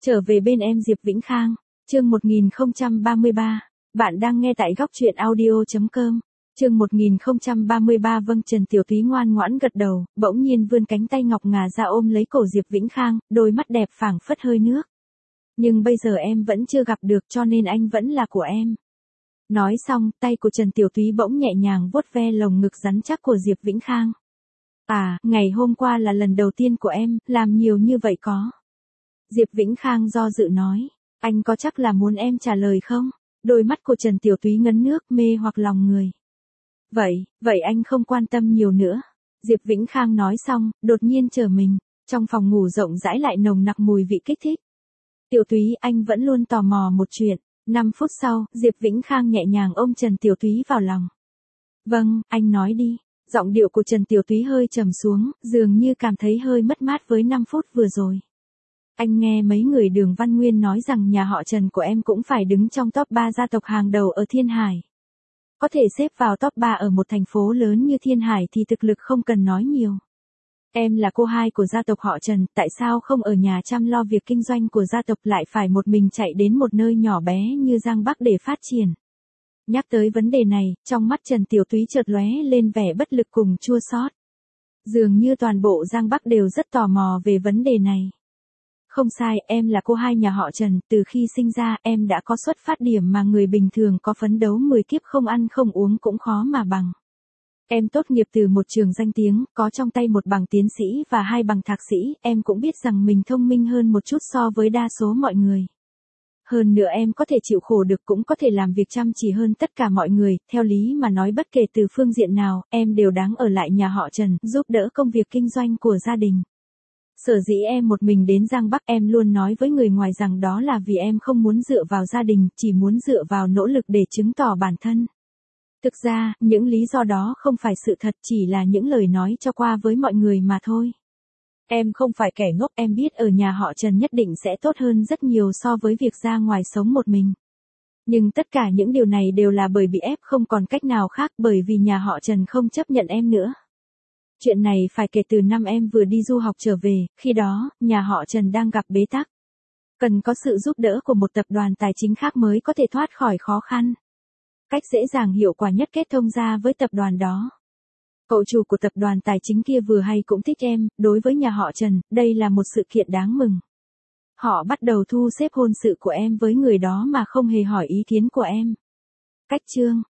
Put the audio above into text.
Trở về bên em Diệp Vĩnh Khang, chương 1033, bạn đang nghe tại góc truyện audio.com, chương 1033. Vâng, Trần Tiểu Thúy ngoan ngoãn gật đầu, bỗng nhiên vươn cánh tay ngọc ngà ra ôm lấy cổ Diệp Vĩnh Khang, đôi mắt đẹp phảng phất hơi nước. Nhưng bây giờ em vẫn chưa gặp được cho nên anh vẫn là của em. Nói xong, tay của Trần Tiểu Thúy bỗng nhẹ nhàng vuốt ve lồng ngực rắn chắc của Diệp Vĩnh Khang. À, ngày hôm qua là lần đầu tiên của em, làm nhiều như vậy có. Diệp Vĩnh Khang do dự nói, anh có chắc là muốn em trả lời không? Đôi mắt của Trần Tiểu Thúy ngấn nước mê hoặc lòng người. Vậy anh không quan tâm nhiều nữa. Diệp Vĩnh Khang nói xong, đột nhiên trở mình, trong phòng ngủ rộng rãi lại nồng nặc mùi vị kích thích. Tiểu Thúy, anh vẫn luôn tò mò một chuyện. 5 phút sau, Diệp Vĩnh Khang nhẹ nhàng ôm Trần Tiểu Thúy vào lòng. Vâng, anh nói đi. Giọng điệu của Trần Tiểu Thúy hơi trầm xuống, dường như cảm thấy hơi mất mát với 5 phút vừa rồi. Anh nghe mấy người Đường Văn Nguyên nói rằng nhà họ Trần của em cũng phải đứng trong top 3 gia tộc hàng đầu ở Thiên Hải. Có thể xếp vào top 3 ở một thành phố lớn như Thiên Hải thì thực lực không cần nói nhiều. Em là cô hai của gia tộc họ Trần, tại sao không ở nhà chăm lo việc kinh doanh của gia tộc lại phải một mình chạy đến một nơi nhỏ bé như Giang Bắc để phát triển? Nhắc tới vấn đề này, trong mắt Trần Tiểu Thúy chợt lóe lên vẻ bất lực cùng chua xót. Dường như toàn bộ Giang Bắc đều rất tò mò về vấn đề này. Không sai, em là cô hai nhà họ Trần, từ khi sinh ra em đã có xuất phát điểm mà người bình thường có phấn đấu 10 kiếp không ăn không uống cũng khó mà bằng. Em tốt nghiệp từ một trường danh tiếng, có trong tay một bằng tiến sĩ và 2 bằng thạc sĩ, em cũng biết rằng mình thông minh hơn một chút so với đa số mọi người. Hơn nữa em có thể chịu khổ được cũng có thể làm việc chăm chỉ hơn tất cả mọi người, theo lý mà nói bất kể từ phương diện nào, em đều đáng ở lại nhà họ Trần, giúp đỡ công việc kinh doanh của gia đình. Sở dĩ em một mình đến Giang Bắc, em luôn nói với người ngoài rằng đó là vì em không muốn dựa vào gia đình, chỉ muốn dựa vào nỗ lực để chứng tỏ bản thân. Thực ra, những lý do đó không phải sự thật, chỉ là những lời nói cho qua với mọi người mà thôi. Em không phải kẻ ngốc, em biết ở nhà họ Trần nhất định sẽ tốt hơn rất nhiều so với việc ra ngoài sống một mình. Nhưng tất cả những điều này đều là bởi bị ép không còn cách nào khác, bởi vì nhà họ Trần không chấp nhận em nữa. Chuyện này phải kể từ năm em vừa đi du học trở về, khi đó, nhà họ Trần đang gặp bế tắc. Cần có sự giúp đỡ của một tập đoàn tài chính khác mới có thể thoát khỏi khó khăn. Cách dễ dàng hiệu quả nhất kết thông ra với tập đoàn đó. Cậu chủ của tập đoàn tài chính kia vừa hay cũng thích em, đối với nhà họ Trần, đây là một sự kiện đáng mừng. Họ bắt đầu thu xếp hôn sự của em với người đó mà không hề hỏi ý kiến của em. Cách chương